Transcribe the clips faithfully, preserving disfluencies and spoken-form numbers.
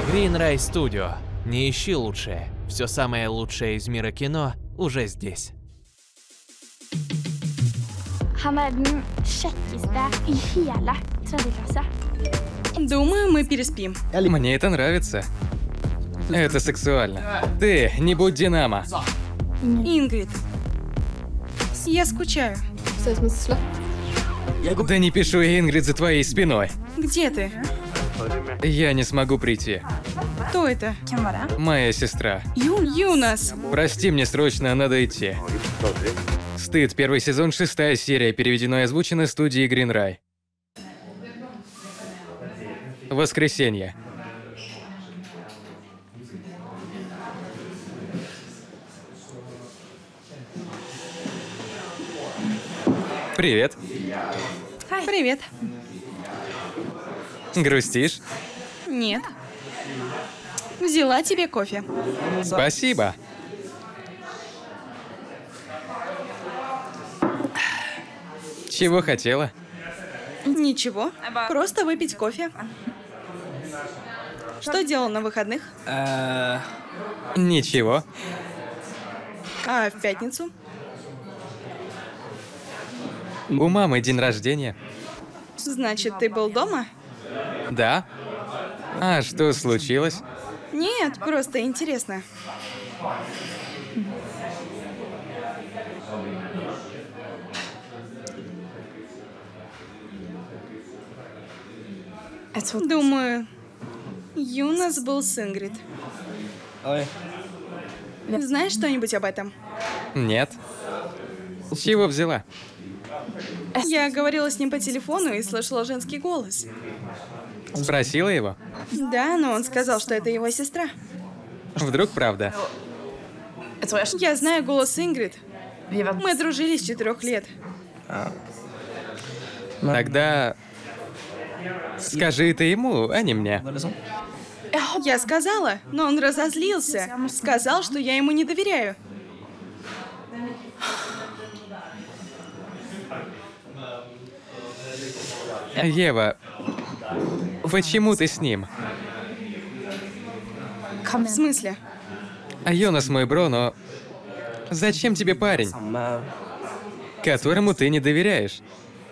Greenray Studio. Не ищи лучшее. Все самое лучшее из мира кино уже здесь. Han är den kjekkeste i hele tredje klasse. Думаю, мы переспим. Мне это нравится. Это сексуально. Ты, не будь Динамо. Ингрид. Я скучаю. Да не пишу я, Ингрид, за твоей спиной. Где ты? Я не смогу прийти. Кто это? Моя сестра. Ю... Юнас. Прости, мне срочно надо идти. Стыд, первый сезон, шестая серия, переведено и озвучено студией Greenray. Воскресенье. Привет. Привет. Грустишь? Нет. Взяла тебе кофе. Спасибо. Чего хотела? Ничего. Просто выпить кофе. Что делал на выходных? Ничего. А в пятницу? У мамы день рождения. Значит, ты был дома? Да? А что случилось? Нет, просто интересно. Думаю, Юнас был с Ингрид. Знаешь что-нибудь об этом? Нет. С чего взяла? Я говорила с ним по телефону и слышала женский голос. Спросила его? Да, но он сказал, что это его сестра. Вдруг правда? Я знаю голос Ингрид. Мы дружили с четырех лет. Тогда скажи это ему, а не мне. Я сказала, но он разозлился. Сказал, что я ему не доверяю. Ева, почему ты с ним? В смысле? А Йонас мой бро, но зачем тебе парень, которому ты не доверяешь?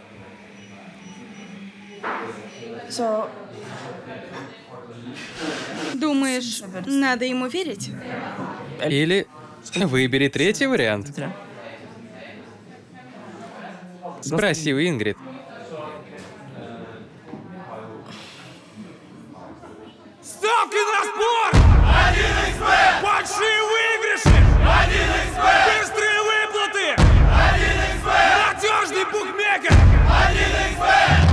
Думаешь, надо ему верить? Или выбери третий вариант. Спроси у Ингрид. Ставки на спорт! один икс бет! Большие выигрыши! один икс бет! Быстрые выплаты! один икс бет! Надежный букмекер! один икс бет!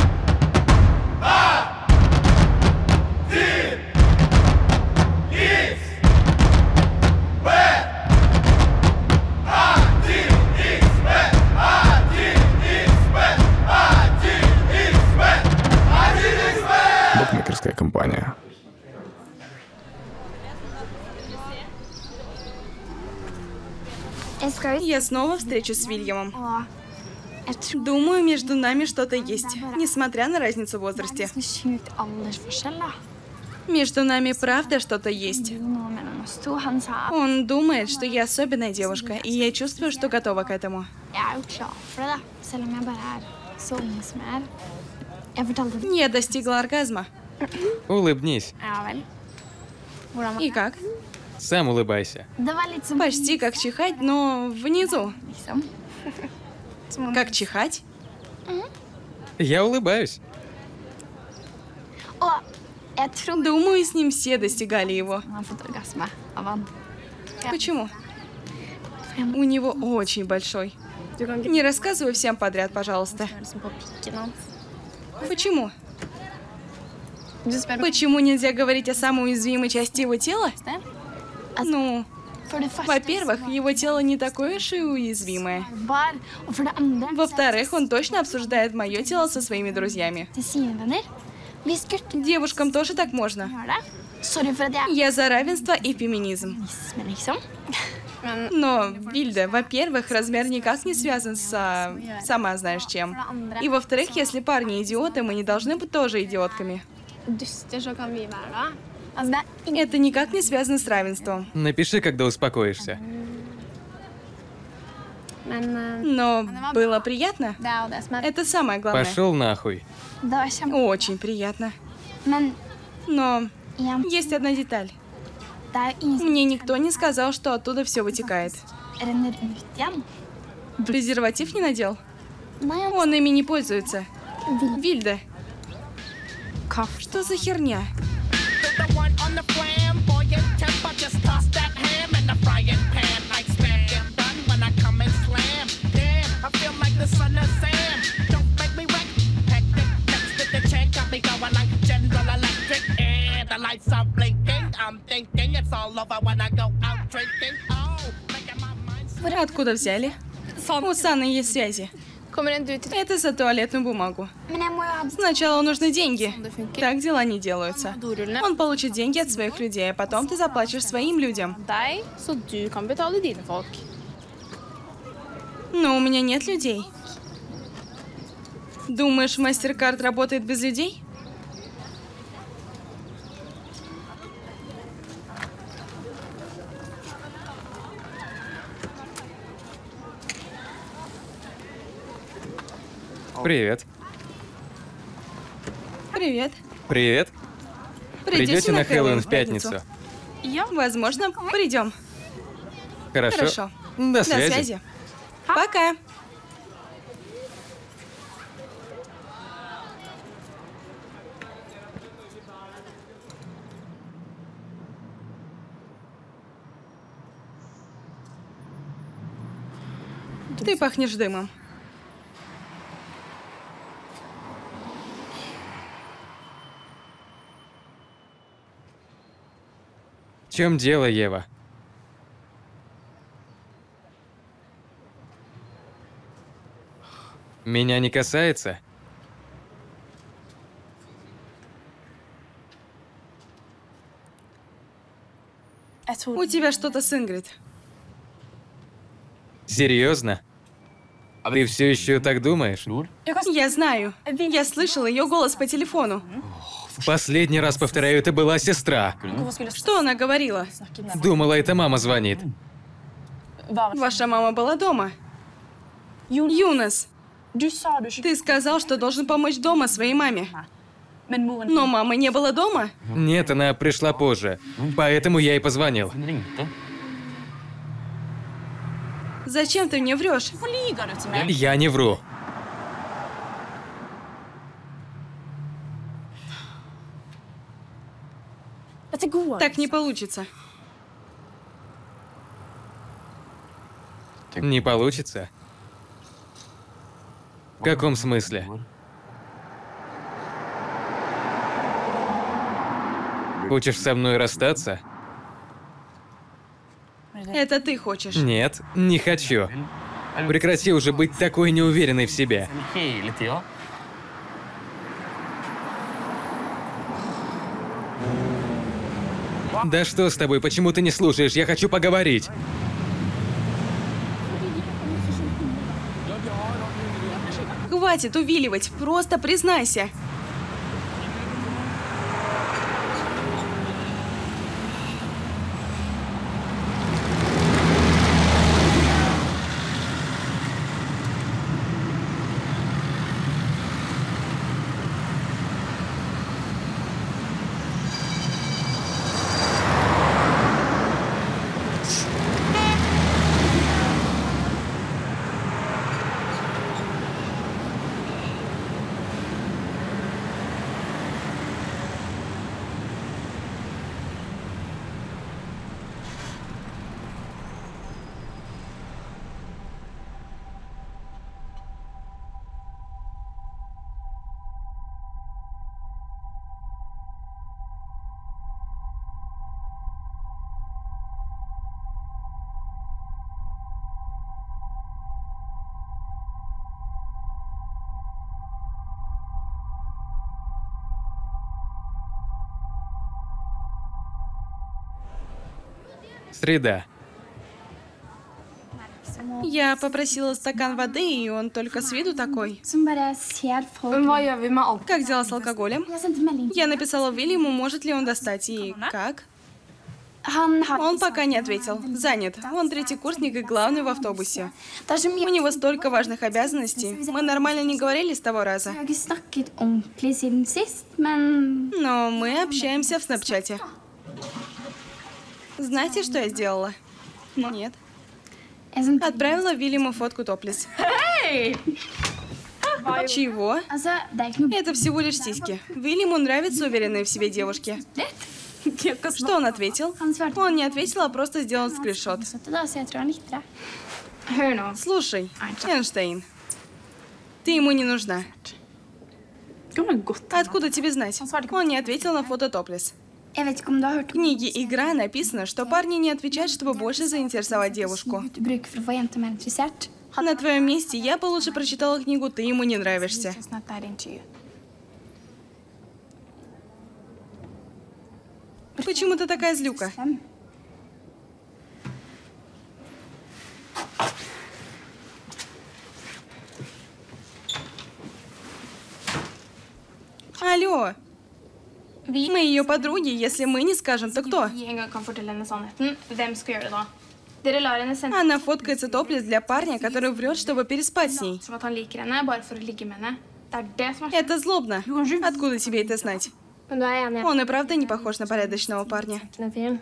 один икс бет! один икс бет! один икс бет! один икс бет! один икс бет! Букмекерская компания. Я снова встречусь с Вильямом. Og jeg tror Думаю, между нами что-то есть, несмотря на разницу в det er возрасте. ganske sjukt aldersforskjell, da. Между нами правда что-то есть. Nå mellom oss to. Han sa at Он думает, что я особенная девушка, и я чувствую, что готова к этому. jeg er jo klar for det, da. Selv om jeg bare er så ung som jeg er. Jeg fortalte det. Я достигла оргазма. Улыбнись. Ja vel. Hvordan var И det? как? Сам улыбайся. Det var litt som Почти как чихать, но внизу. liksom. Som om- Как чихать? Я улыбаюсь. Og jeg trodde Думаю, с ним все достигали его. han har fått orgasme av han. Почему? У него очень большой. Не рассказывай всем подряд, пожалуйста. Følelsen på pikken hans. Почему? Du spør om Почему нельзя говорить о самой уязвимой части его тела? det? Ну, For det første во-первых, så var его тело не такое уж и уязвимое. det bar, og for det andre Во-вторых, он точно обсуждает мое тело со своими друзьями. til sine venner. Hvis gutter Девушкам тоже так можно. gjør det, sorry for at jeg Я за равенство и феминизм. feminisme, liksom. Men Но, Вильда, во-первых, размер никак не связан с... а, сама знаешь чем. И во-вторых, если парни идиоты, мы не должны быть тоже идиотками. duster så kan vi være da. Altså, det er Это никак не связано с равенством. Напиши, когда успокоишься. Men eh, Но было приятно. det er jo det som er Это самое главное. Пошел нахуй. Det var kjempe... Очень приятно. Men Но igjen, есть одна деталь. det er jo ingen som Мне никто не сказал, что оттуда все вытекает. renner ut igjen. Презерватив не надел? Nei, han Он ими не пользуется. vil Вильда, kaffe. что за херня? The one on the flamboyant temper, just toss that ham in the frying pan like spam. Get done when I come and slam. Damn, I feel like the son of Sam. Don't make me wreck. Hectic, next to the check, got me going like General Electric. And the lights are blinking. I'm thinking it's all over when I go out drinking. Oh, making my mind. Откуда взяли? У Саны есть связи. Kommer en du til Это за туалетную бумагу. Men jeg må jo ha Сначала нужны деньги. det funker. Так дела не делаются. Dorullene Он получит деньги от своих людей, а потом ты заплатишь своим людям. deg, så du kan betale dine folk. Но у меня нет людей. Думаешь, MasterCard работает без людей? Привет. Привет. Привет. Придете на Хэллоуин в пятницу? Возможно, придем. Хорошо. Хорошо. До До связи. связи. Пока. Ты пахнешь дымом. В чем дело, Ева? Меня не касается? У тебя что-то с Ингрид. Серьезно? Ты все еще так думаешь? Я знаю. Я слышала ее голос по телефону. В последний раз повторяю, это была сестра. Что она говорила? Думала, это мама звонит. Ваша мама была дома. Юнас, ты сказал, что должен помочь дома своей маме. Но мамы не было дома? Нет, она пришла позже. Поэтому я и позвонил. Зачем ты мне врешь? Я не вру. Так не получится. Не получится? В каком смысле? Хочешь со мной расстаться? Это ты хочешь. Нет, не хочу. Прекрати уже быть такой неуверенной в себе. Hele tida. Да что с тобой? Почему ты не слушаешь? Я хочу поговорить. Хватит увиливать, просто признайся. Среда. Я попросила стакан воды, и он только с виду такой. Som bare ser folk. Men hva gjør vi med alt? Как дела с алкоголем? Jeg sendte melding. Я написала Уильяму, может ли он достать, и как? Han har Он пока не ответил. Занят. Он третий курсник и главный в автобусе. Det er så У mye. него столько важных обязанностей. Мы нормально не говорили с того раза. Vi har ikke snakket ordentlig siden sist, men Но мы общаемся в снапчате. Знаете, что я сделала? Нет. jeg sendte Отправила Вильяму фотку топлес. Чего? Altså, det er ikke noe Это всего лишь сиськи. Вильяму нравятся уверенные в себе девушки. Что он ответил? Han svarte Он не ответил, а просто сделал скриншот. søte, da, så jeg tror han likte det. Hør nå. Слушай, Эйнштейн, ты ему не нужна. Откуда тебе знать? Он не ответил на фото топлес. Jeg vet ikke om du har hørt В книге «Игра» написано, что парни не отвечают, чтобы больше заинтересовать девушку. du bruker for å få jenter mer interessert. На твоем месте я бы лучше прочитала книгу «Ты ему не нравишься». Sånn at det er intervju. Почему ты такая злюка? Fem. Алло, мы ее подруги, если мы не скажем, то кто? Vi en gang kan fortelle henne sannheten. Hvem skal gjøre det da? Dere lar henne sende Она фоткается топлес для парня, который врет, чтобы переспать с ней. som at han liker henne, bare for å ligge med henne. Det er det som er Это злобно. Откуда тебе это знать? Men du er enig? Он и правда не похож на порядочного парня. Den fyren.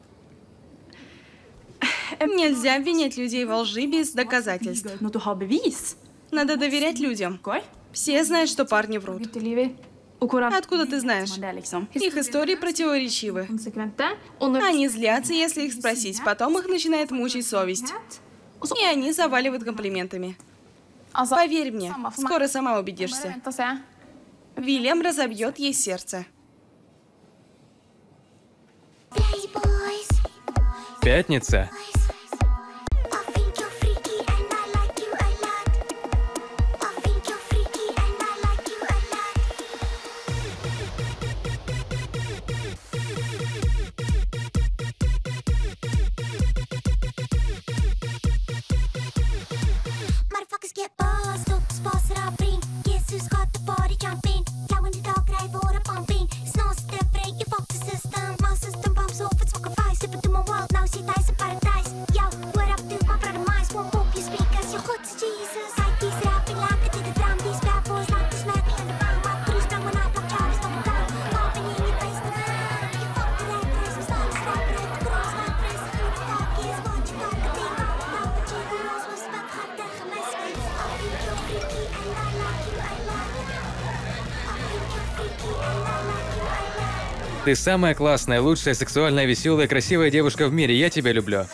Нельзя обвинять людей во лжи без доказательств. Når du har bevis. Надо доверять людям. Går. Все знают, что парни врут. Gutteliver. Og hvor er Откуда ты знаешь? det, liksom? Их истории противоречивы. Konsekvente. Og når Они злятся, если их спросить. Потом их начинает мучить совесть. И они заваливают комплиментами. Altså, Поверь мне, samme for meg. скоро сама Bare убедишься. vent og se. Вильям разобьет ей сердце. Пятница. Motherfuckers get buzzed up, spaser av bring. Jesus got the body jumping. Flowing the dog, right, water pumping. Snow step, break your box system. My system pumps off, it's fucking fire. Step into my world, now see dice in paradise. Yo, what up, dude? My brother, minds won't poke your speakers. Your hood's Jesus. Like these rapping, like I did the drum. These bad boys like to smack me in the bum. My crew strong when I pop Charlie's double down. Popping in your face, the man. You fuck the right place, I'm starting to strap it. The girls like this, who the fuck is what you got to think. Now the chicken rolls with spent hot tegen mijn spit. I think you're freaky and I like you, I like you. I think you're freaky and I like you, I like you. Ты самая классная, лучшая, сексуальная, веселая, красивая девушка в мире. Я тебя люблю.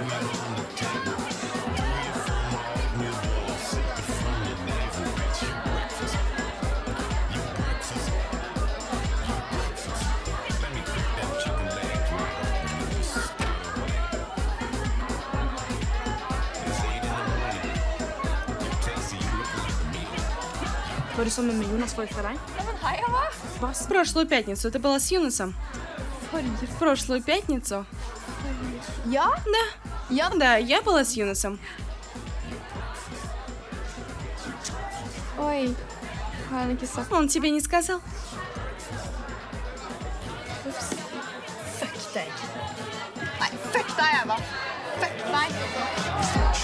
Var du sammen med Jonas forrige fredag? В прошлую пятницу ты была с Юносом? В прошлую пятницу? Ja? Да. Я? Да, я была с Юносом. Oi. Har han ikke sagt Он тебе не сказал? Fuck deg. Nei, fuck deg, Eva. Fuck deg.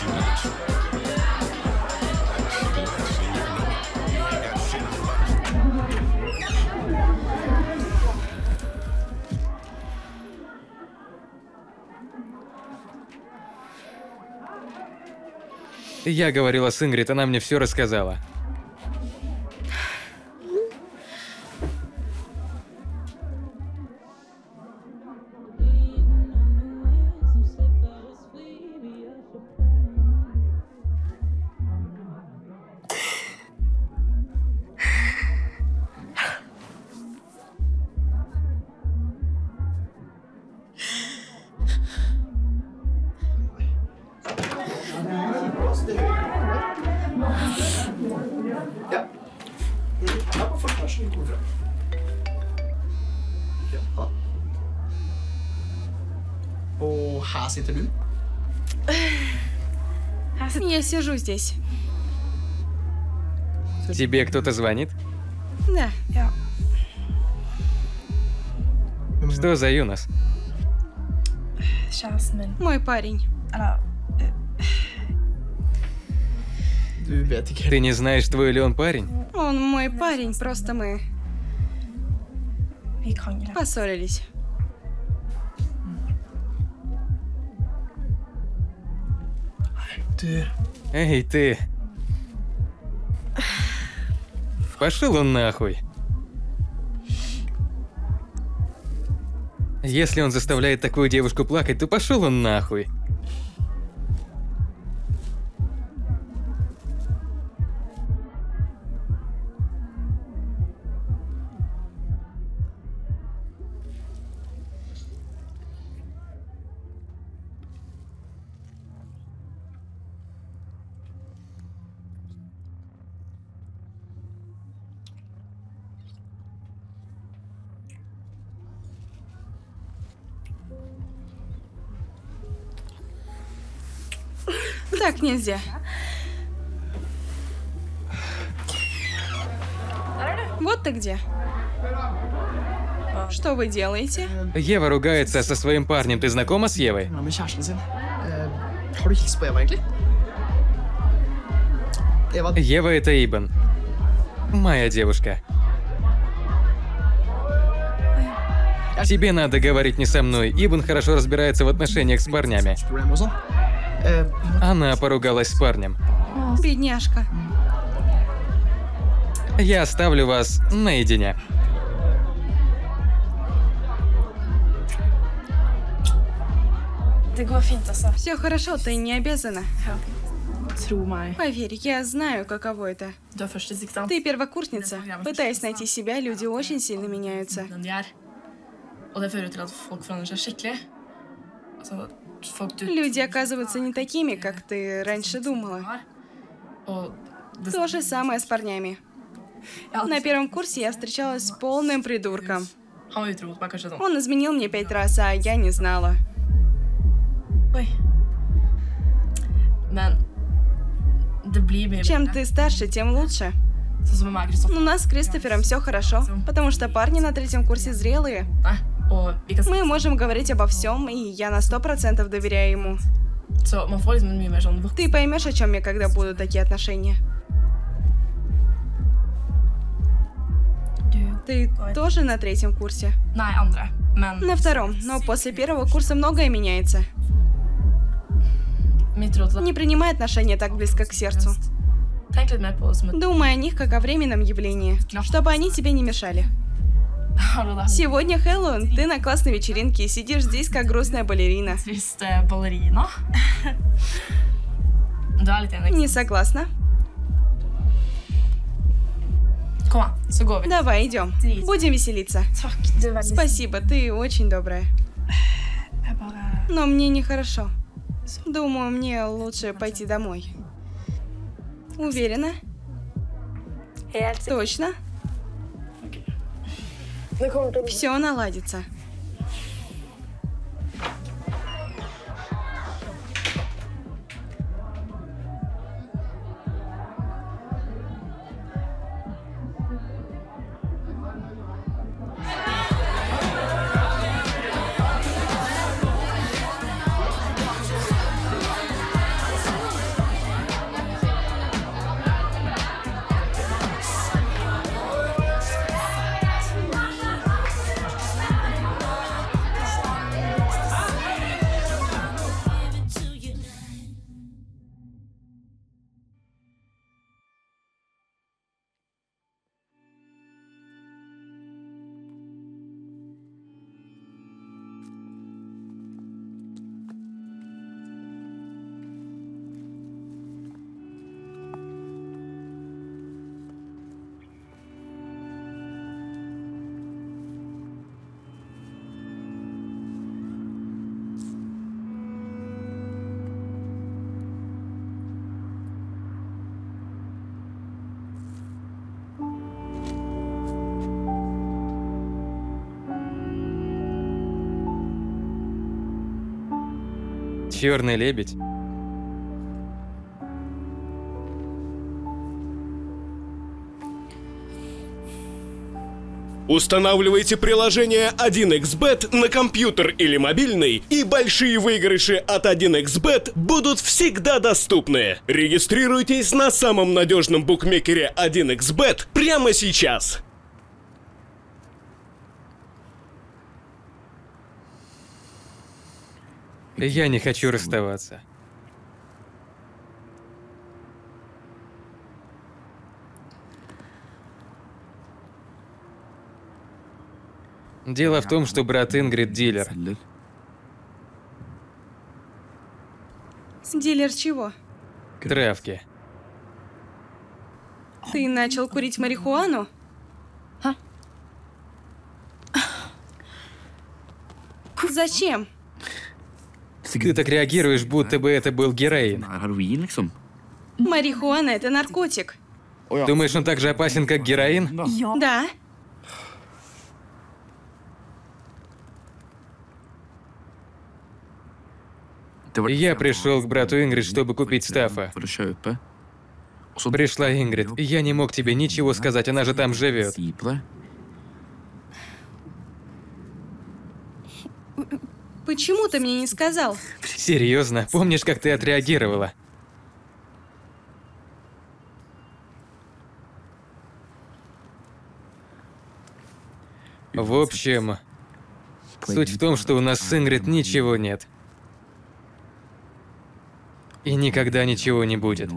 Я говорила с Ингрид, она мне все рассказала. Og her sitter du. Her Я сижу здесь. Тебе кто-то звонит? Да. Что за Юнос? Мой парень. Ты не знаешь, твой ли он парень? Он мой парень, просто мы поссорились. Эй, ты. Пошел он нахуй. Если он заставляет такую девушку плакать, то пошел он нахуй. Так нельзя. Вот ты где. Что вы делаете? Ева ругается со своим парнем. Ты знакома с Евой? Med kjæresten sin. Eh, har du hilst på Eva, egentlig? Eva, Ева — это Ибн. Моя девушка. Тебе надо говорить не со мной. Ибн хорошо разбирается в отношениях с парнями. problem og sånn. Eh, Она поругалась с парнем. Бедняжка. Я оставлю вас наедине. Все хорошо, ты не обязана. Поверь, я знаю, каково это. Ты первокурсница. Пытаясь найти себя, люди очень сильно меняются. Люди оказываются не такими, как ты раньше думала. То же самое с парнями. На первом курсе я встречалась с полным придурком. Он изменил мне пять раз, а я не знала. Чем ты старше, тем лучше. У нас с Кристофером все хорошо, потому что парни на третьем курсе зрелые. Мы можем говорить обо всем, и я на сто процентов доверяю ему. Ты поймешь, о чем я, когда будут такие отношения. Ты тоже на третьем курсе? На втором, но после первого курса многое меняется. Не принимай отношения так близко к сердцу. Думай о них как о временном явлении, чтобы они тебе не мешали. Сегодня Хэллоуин, ты на классной вечеринке и сидишь здесь как грустная балерина. Не согласна? Давай, идем. Будем веселиться. Спасибо, ты очень добрая. Но мне нехорошо. Думаю, мне лучше пойти домой. Уверена? Точно? Все наладится. Черный лебедь. Устанавливайте приложение один икс бет на компьютер или мобильный, и большие выигрыши от один икс бет будут всегда доступны. Регистрируйтесь на самом надежном букмекере один икс бет прямо сейчас. Я не хочу расставаться. Дело в том, что брат Ингрид дилер. Дилер чего? Травки. Ты начал курить марихуану? Зачем? Ты так реагируешь, будто бы это был героин. Марихуана — это наркотик. Думаешь, он так же опасен, как героин? Да. Я пришел к брату Ингрид, чтобы купить Стаффа. Пришла Ингрид. Я не мог тебе ничего сказать, она же там живет. Почему ты мне не сказал? Серьезно? Помнишь, как ты отреагировала? В общем, суть в том, что у нас с Ингрид ничего нет. И никогда ничего не будет.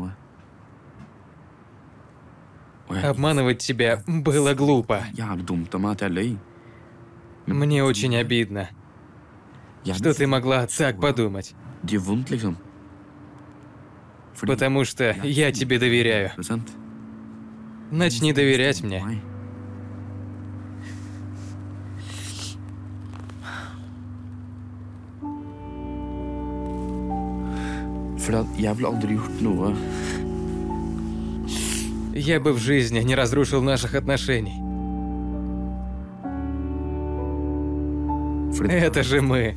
Обманывать тебя было глупо. Мне очень обидно, что ты могла так подумать. Потому что я тебе доверяю. Начни доверять мне. Я бы в жизни не разрушил наших отношений. Это же мы.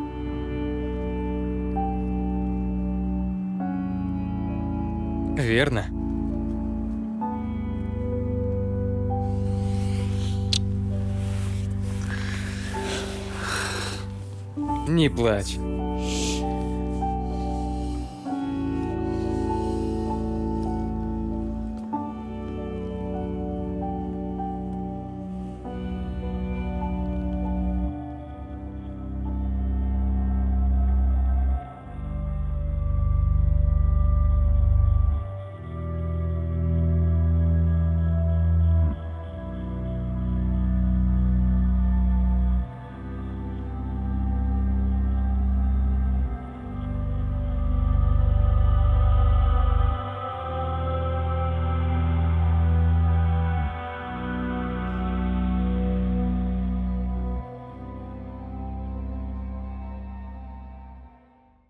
Верно? Не плачь.